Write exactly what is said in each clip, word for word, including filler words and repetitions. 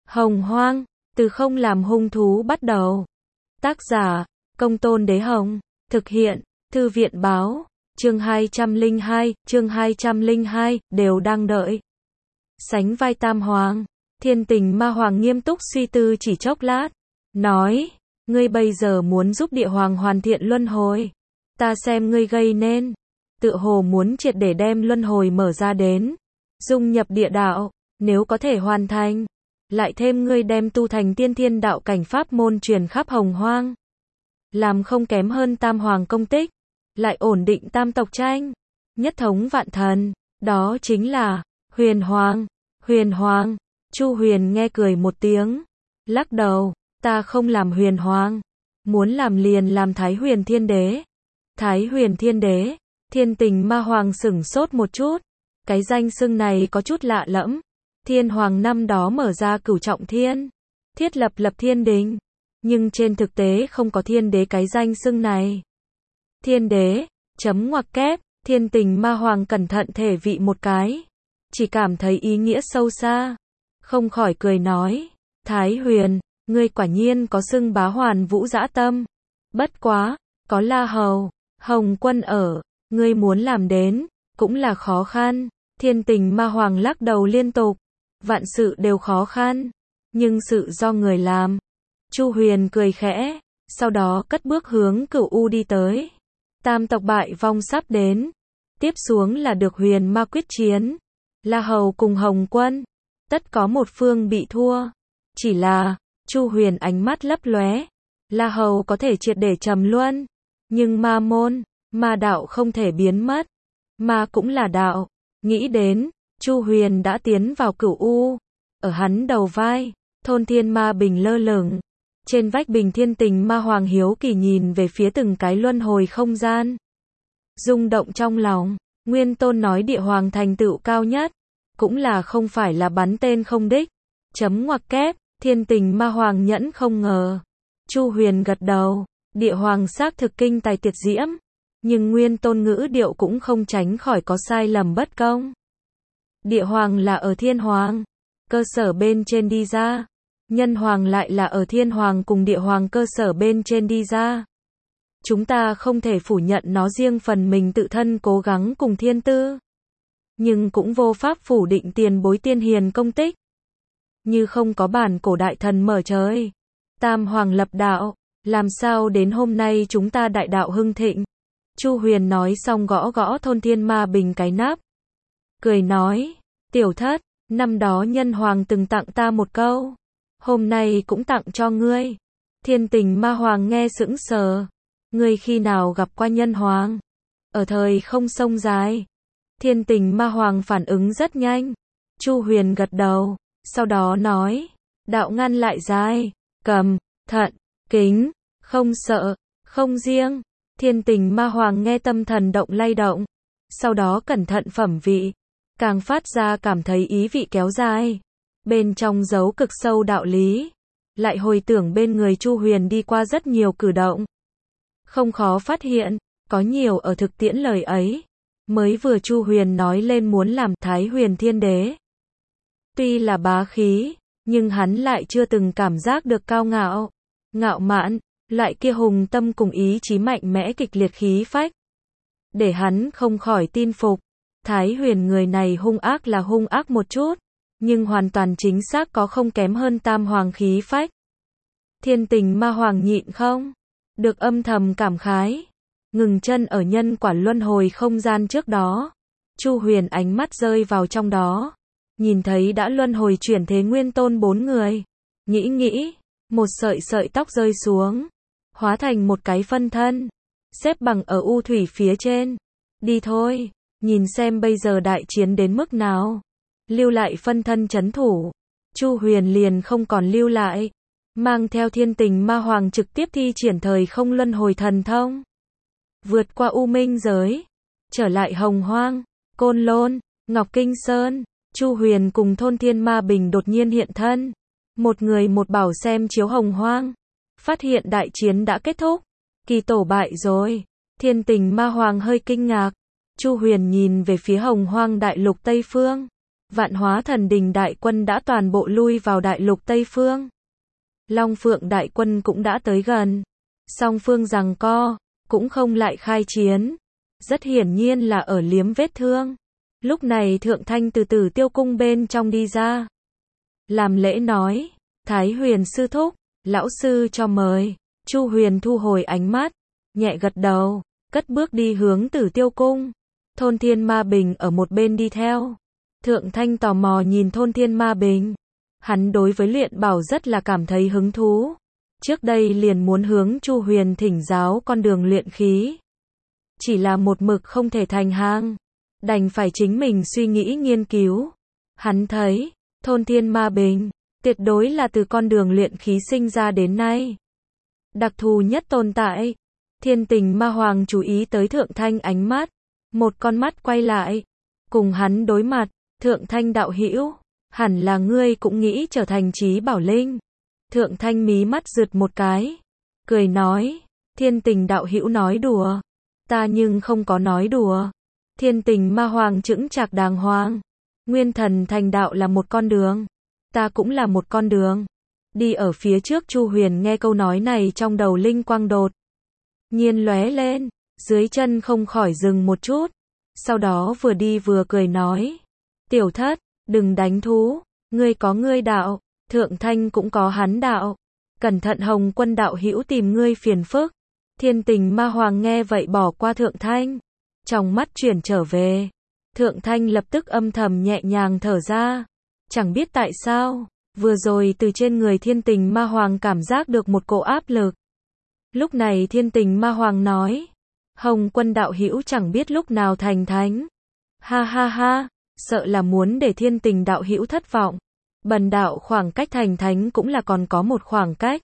Hồng Hoang, từ không làm hung thú bắt đầu. Tác giả, Công Tôn Đế Hồng. Thực hiện, Thư viện báo. Chương hai trăm lẻ hai, chương hai trăm lẻ hai, đều đang đợi. Sánh vai Tam Hoàng. Thiên Tình Ma Hoàng nghiêm túc suy tư chỉ chốc lát. Nói, ngươi bây giờ muốn giúp địa hoàng hoàn thiện luân hồi. Ta xem ngươi gây nên. Tựa hồ muốn triệt để đem luân hồi mở ra đến. Dung nhập địa đạo, nếu có thể hoàn thành. Lại thêm ngươi đem tu thành tiên thiên đạo cảnh pháp môn truyền khắp hồng hoang. Làm không kém hơn Tam Hoàng công tích. Lại ổn định tam tộc tranh. Nhất thống vạn thần. Đó chính là Huyền Hoàng. Huyền Hoàng. Chu Huyền nghe cười một tiếng. Lắc đầu. Ta không làm Huyền Hoàng. Muốn làm liền làm Thái Huyền Thiên Đế. Thái Huyền Thiên Đế. Thiên Tình Ma Hoàng sửng sốt một chút. Cái danh xưng này có chút lạ lẫm. Thiên Hoàng năm đó mở ra cửu trọng thiên. Thiết lập lập thiên đình. Nhưng trên thực tế không có thiên đế cái danh xưng này. Thiên đế, chấm ngoặc kép, Thiên Tình Ma Hoàng cẩn thận thể vị một cái. Chỉ cảm thấy ý nghĩa sâu xa. Không khỏi cười nói. Thái Huyền, ngươi quả nhiên có xưng bá hoàn vũ dã tâm. Bất quá, có La Hầu, Hồng Quân ở, ngươi muốn làm đến, cũng là khó khăn. Thiên Tình Ma Hoàng lắc đầu liên tục. Vạn sự đều khó khăn. Nhưng sự do người làm. Chu Huyền cười khẽ. Sau đó cất bước hướng Cửu U đi tới. Tam tộc bại vong sắp đến. Tiếp xuống là được Huyền Ma quyết chiến. La Hầu cùng Hồng Quân. Tất có một phương bị thua. Chỉ là, Chu Huyền ánh mắt lấp lóe. La Hầu có thể triệt để trầm luân. Nhưng ma môn, ma đạo không thể biến mất. Ma cũng là đạo. Nghĩ đến, Chu Huyền đã tiến vào Cửu U. Ở hắn đầu vai, thôn thiên ma bình lơ lửng. Trên vách bình Thiên Tình Ma Hoàng hiếu kỳ nhìn về phía từng cái luân hồi không gian. Rung động trong lòng, Nguyên Tôn nói địa hoàng thành tựu cao nhất. Cũng là không phải là bắn tên không đích. Chấm ngoặc kép, Thiên Tình Ma Hoàng nhẫn không ngờ. Chu Huyền gật đầu, địa hoàng xác thực kinh tài tuyệt diễm. Nhưng Nguyên Tôn ngữ điệu cũng không tránh khỏi có sai lầm bất công. Địa hoàng là ở thiên hoàng, cơ sở bên trên đi ra. Nhân hoàng lại là ở thiên hoàng cùng địa hoàng cơ sở bên trên đi ra. Chúng ta không thể phủ nhận nó riêng phần mình tự thân cố gắng cùng thiên tư. Nhưng cũng vô pháp phủ định tiền bối tiên hiền công tích. Như không có bản cổ đại thần mở trời. Tam hoàng lập đạo. Làm sao đến hôm nay chúng ta đại đạo hưng thịnh. Chu Huyền nói xong gõ gõ thôn thiên ma bình cái nắp. Cười nói. Tiểu thất, năm đó nhân hoàng từng tặng ta một câu. Hôm nay cũng tặng cho ngươi. Thiên Tình Ma Hoàng nghe sững sờ. Ngươi khi nào gặp qua nhân hoàng? Ở thời không sông dài. Thiên Tình Ma Hoàng phản ứng rất nhanh. Chu Huyền gật đầu. Sau đó nói. Đạo ngăn lại dài. Cầm, thận, kính. Không sợ, không riêng. Thiên Tình Ma Hoàng nghe tâm thần động lay động. Sau đó cẩn thận phẩm vị. Càng phát ra cảm thấy ý vị kéo dài. Bên trong giấu cực sâu đạo lý. Lại hồi tưởng bên người Chu Huyền đi qua rất nhiều cử động. Không khó phát hiện, có nhiều ở thực tiễn lời ấy. Mới vừa Chu Huyền nói lên muốn làm Thái Huyền Thiên Đế. Tuy là bá khí, nhưng hắn lại chưa từng cảm giác được cao ngạo, ngạo mạn, loại kia hùng tâm cùng ý chí mạnh mẽ kịch liệt khí phách. Để hắn không khỏi tin phục. Thái Huyền người này hung ác là hung ác một chút. Nhưng hoàn toàn chính xác có không kém hơn Tam Hoàng khí phách. Thiên Tình Ma Hoàng nhịn không được âm thầm cảm khái. Ngừng chân ở nhân quả luân hồi không gian trước đó. Chu Huyền ánh mắt rơi vào trong đó. Nhìn thấy đã luân hồi chuyển thế Nguyên Tôn bốn người. Nghĩ nghĩ, một sợi sợi tóc rơi xuống. Hóa thành một cái phân thân. Xếp bằng ở u thủy phía trên. Đi thôi, nhìn xem bây giờ đại chiến đến mức nào. Lưu lại phân thân chấn thủ. Chu Huyền liền không còn lưu lại. Mang theo Thiên Tình Ma Hoàng trực tiếp thi triển thời không luân hồi thần thông. Vượt qua U Minh giới. Trở lại Hồng Hoang, Côn Lôn, Ngọc Kinh Sơn. Chu Huyền cùng thôn thiên ma bình đột nhiên hiện thân. Một người một bảo xem chiếu Hồng Hoang. Phát hiện đại chiến đã kết thúc. Kỳ tổ bại rồi. Thiên Tình Ma Hoàng hơi kinh ngạc. Chu Huyền nhìn về phía Hồng Hoang đại lục Tây Phương. Vạn Hóa Thần Đình đại quân đã toàn bộ lui vào đại lục Tây Phương. Long Phượng đại quân cũng đã tới gần. Song phương giằng co, cũng không lại khai chiến. Rất hiển nhiên là ở liếm vết thương. Lúc này Thượng Thanh từ Tử Tiêu cung bên trong đi ra. Làm lễ nói, Thái Huyền sư thúc, lão sư cho mời. Chu Huyền thu hồi ánh mắt, nhẹ gật đầu, cất bước đi hướng Tử Tiêu cung. Thôn Thiên Ma Bình ở một bên đi theo. Thượng Thanh tò mò nhìn Thôn Thiên Ma Bình. Hắn đối với luyện bảo rất là cảm thấy hứng thú. Trước đây liền muốn hướng Chu Huyền thỉnh giáo con đường luyện khí. Chỉ là một mực không thể thành hàng. Đành phải chính mình suy nghĩ nghiên cứu. Hắn thấy, Thôn Thiên Ma Bình, tuyệt đối là từ con đường luyện khí sinh ra đến nay. Đặc thù nhất tồn tại. Thiên Tình Ma Hoàng chú ý tới Thượng Thanh ánh mắt. Một con mắt quay lại. Cùng hắn đối mặt, Thượng Thanh đạo hữu, hẳn là ngươi cũng nghĩ trở thành trí bảo linh. Thượng Thanh mí mắt rượt một cái. Cười nói, Thiên Tình đạo hữu nói đùa. Ta nhưng không có nói đùa. Thiên Tình Ma Hoàng chững chạc đàng hoàng. Nguyên thần thành đạo là một con đường. Ta cũng là một con đường. Đi ở phía trước Chu Huyền nghe câu nói này trong đầu linh quang đột nhiên lóe lên. Dưới chân không khỏi dừng một chút. Sau đó vừa đi vừa cười nói. Tiểu thất, đừng đánh thú. Ngươi có ngươi đạo. Thượng Thanh cũng có hắn đạo. Cẩn thận Hồng Quân đạo hữu tìm ngươi phiền phức. Thiên Tình Ma Hoàng nghe vậy bỏ qua Thượng Thanh. Trong mắt chuyển trở về. Thượng Thanh lập tức âm thầm nhẹ nhàng thở ra. Chẳng biết tại sao, vừa rồi từ trên người Thiên Tình Ma Hoàng cảm giác được một cỗ áp lực. Lúc này Thiên Tình Ma Hoàng nói. Hồng Quân đạo hữu chẳng biết lúc nào thành thánh. Ha ha ha, sợ là muốn để Thiên Tình đạo hữu thất vọng. Bần đạo khoảng cách thành thánh cũng là còn có một khoảng cách.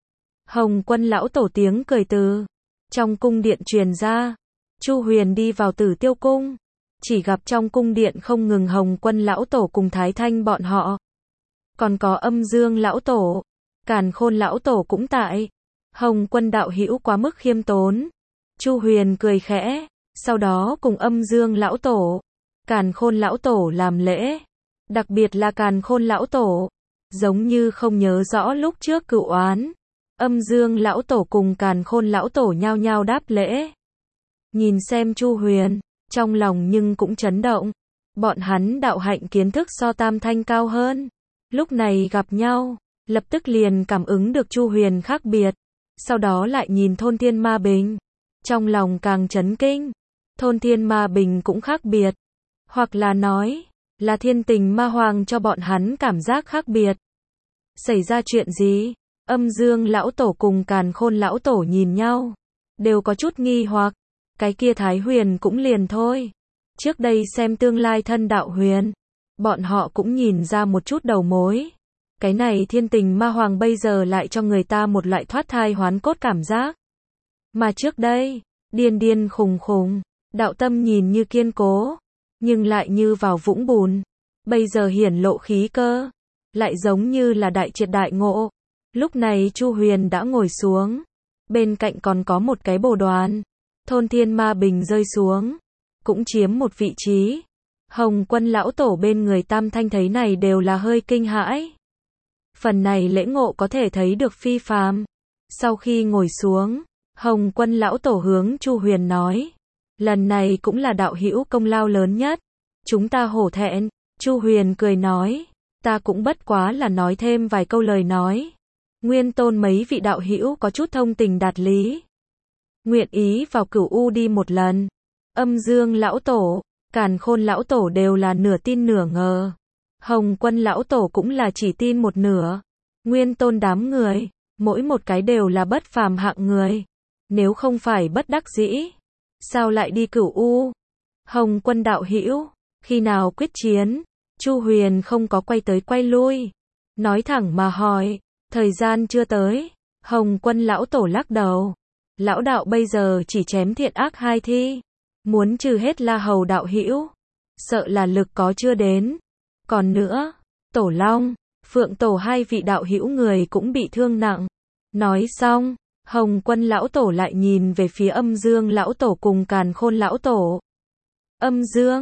Hồng Quân lão tổ tiếng cười từ trong cung điện truyền ra. Chu Huyền đi vào Tử Tiêu cung. Chỉ gặp trong cung điện không ngừng Hồng Quân lão tổ cùng Thái Thanh bọn họ. Còn có Âm Dương lão tổ, Càn Khôn lão tổ cũng tại. Hồng Quân đạo hữu quá mức khiêm tốn. Chu Huyền cười khẽ, sau đó cùng Âm Dương lão tổ, Càn Khôn lão tổ làm lễ. Đặc biệt là Càn Khôn lão tổ, giống như không nhớ rõ lúc trước cựu oán. Âm Dương lão tổ cùng Càn Khôn lão tổ nhao nhao đáp lễ. Nhìn xem Chu Huyền, trong lòng nhưng cũng chấn động. Bọn hắn đạo hạnh kiến thức so Tam Thanh cao hơn. Lúc này gặp nhau, lập tức liền cảm ứng được Chu Huyền khác biệt. Sau đó lại nhìn Thôn Thiên Ma Bình. Trong lòng càng chấn kinh. Thôn Thiên Ma Bình cũng khác biệt. Hoặc là nói, là Thiên Tình Ma Hoàng cho bọn hắn cảm giác khác biệt. Xảy ra chuyện gì? Âm Dương lão tổ cùng Càn Khôn lão tổ nhìn nhau. Đều có chút nghi hoặc. Cái kia Thái Huyền cũng liền thôi. Trước đây xem tương lai thân đạo huyền. Bọn họ cũng nhìn ra một chút đầu mối. Cái này Thiên Tình Ma Hoàng bây giờ lại cho người ta một loại thoát thai hoán cốt cảm giác. Mà trước đây, điên điên khùng khùng, đạo tâm nhìn như kiên cố, nhưng lại như vào vũng bùn. Bây giờ hiển lộ khí cơ, lại giống như là đại triệt đại ngộ. Lúc này Chu Huyền đã ngồi xuống. Bên cạnh còn có một cái bồ đoàn. Thôn Thiên Ma Bình rơi xuống, cũng chiếm một vị trí. Hồng Quân lão tổ bên người Tam Thanh thấy này đều là hơi kinh hãi. Phần này lễ ngộ có thể thấy được phi phàm. Sau khi ngồi xuống, Hồng Quân lão tổ hướng Chu Huyền nói. Lần này cũng là đạo hữu công lao lớn nhất. Chúng ta hổ thẹn. Chu Huyền cười nói. Ta cũng bất quá là nói thêm vài câu lời nói. Nguyên tôn mấy vị đạo hữu có chút thông tình đạt lý. Nguyện ý vào Cửu U đi một lần. Âm Dương lão tổ, Càn Khôn lão tổ đều là nửa tin nửa ngờ. Hồng Quân lão tổ cũng là chỉ tin một nửa. Nguyên tôn đám người, mỗi một cái đều là bất phàm hạng người. Nếu không phải bất đắc dĩ, sao lại đi Cửu U? Hồng Quân đạo hữu, khi nào quyết chiến? Chu Huyền không có quay tới quay lui, nói thẳng mà hỏi. Thời gian chưa tới. Hồng Quân lão tổ lắc đầu. Lão đạo bây giờ chỉ chém thiện ác hai thi. Muốn trừ hết La Hầu đạo hữu, sợ là lực có chưa đến. Còn nữa, Tổ Long, Phượng Tổ hai vị đạo hữu người cũng bị thương nặng. Nói xong, Hồng Quân lão tổ lại nhìn về phía Âm Dương lão tổ cùng Càn Khôn lão tổ. Âm Dương,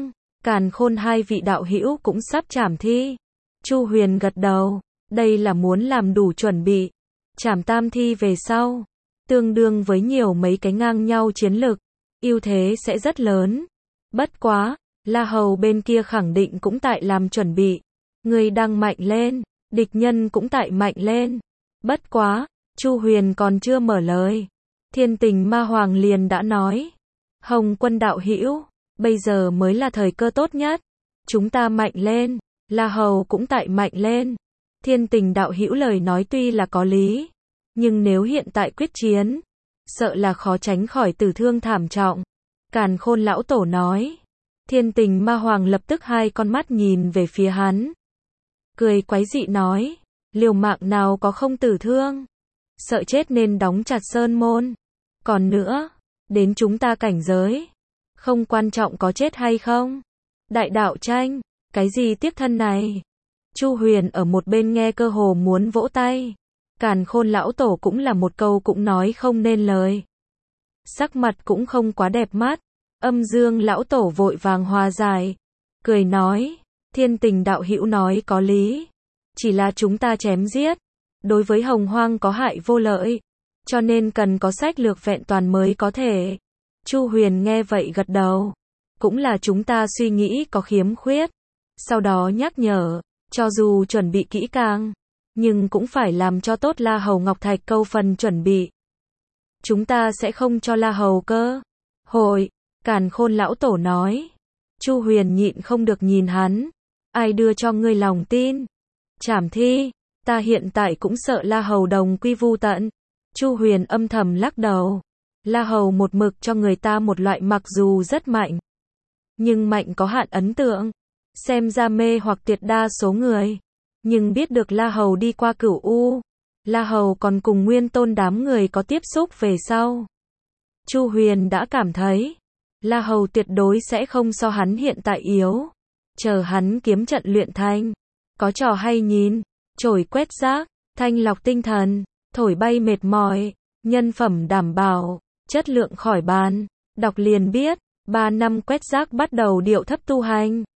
Càn Khôn hai vị đạo hữu cũng sắp trảm thi. Chu Huyền gật đầu, đây là muốn làm đủ chuẩn bị. Trảm tam thi về sau, tương đương với nhiều mấy cái ngang nhau chiến lực, ưu thế sẽ rất lớn. Bất quá, La Hầu bên kia khẳng định cũng tại làm chuẩn bị. Người đang mạnh lên, địch nhân cũng tại mạnh lên. Bất quá, Chu Huyền còn chưa mở lời. Thiên Tình Ma Hoàng liền đã nói. Hồng Quân đạo hữu, bây giờ mới là thời cơ tốt nhất. Chúng ta mạnh lên, La Hầu cũng tại mạnh lên. Thiên Tình đạo hữu lời nói tuy là có lý, nhưng nếu hiện tại quyết chiến, sợ là khó tránh khỏi tử thương thảm trọng. Càn Khôn lão tổ nói. Thiên Tình Ma Hoàng lập tức hai con mắt nhìn về phía hắn. Cười quái dị nói, liều mạng nào có không tử thương. Sợ chết nên đóng chặt sơn môn. Còn nữa, đến chúng ta cảnh giới, không quan trọng có chết hay không. Đại đạo tranh, cái gì tiếp thân này? Chu Huyền ở một bên nghe cơ hồ muốn vỗ tay. Càn Khôn lão tổ cũng là một câu cũng nói không nên lời. Sắc mặt cũng không quá đẹp mắt. Âm Dương lão tổ vội vàng hòa giải, cười nói, Thiên Tình đạo hữu nói có lý. Chỉ là chúng ta chém giết, đối với Hồng Hoang có hại vô lợi, cho nên cần có sách lược vẹn toàn mới có thể. Chu Huyền nghe vậy gật đầu, cũng là chúng ta suy nghĩ có khiếm khuyết. Sau đó nhắc nhở, cho dù chuẩn bị kỹ càng, nhưng cũng phải làm cho tốt La Hầu Ngọc Thạch câu phần chuẩn bị. Chúng ta sẽ không cho La Hầu cơ hội. Càn Khôn lão tổ nói. Chu Huyền nhịn không được nhìn hắn. Ai đưa cho ngươi lòng tin? Trảm thi, ta hiện tại cũng sợ La Hầu đồng quy vu tận. Chu Huyền âm thầm lắc đầu. La Hầu một mực cho người ta một loại mặc dù rất mạnh, nhưng mạnh có hạn ấn tượng. Xem ra mê hoặc tuyệt đa số người. Nhưng biết được La Hầu đi qua Cửu U, La Hầu còn cùng Nguyên Tôn đám người có tiếp xúc về sau, Chu Huyền đã cảm thấy La Hầu tuyệt đối sẽ không so hắn hiện tại yếu. Chờ hắn kiếm trận luyện thành, có trò hay nhìn, chổi quét rác, thanh lọc tinh thần, thổi bay mệt mỏi, nhân phẩm đảm bảo, chất lượng khỏi bàn. Đọc liền biết, ba năm quét rác bắt đầu điệu thấp tu hành.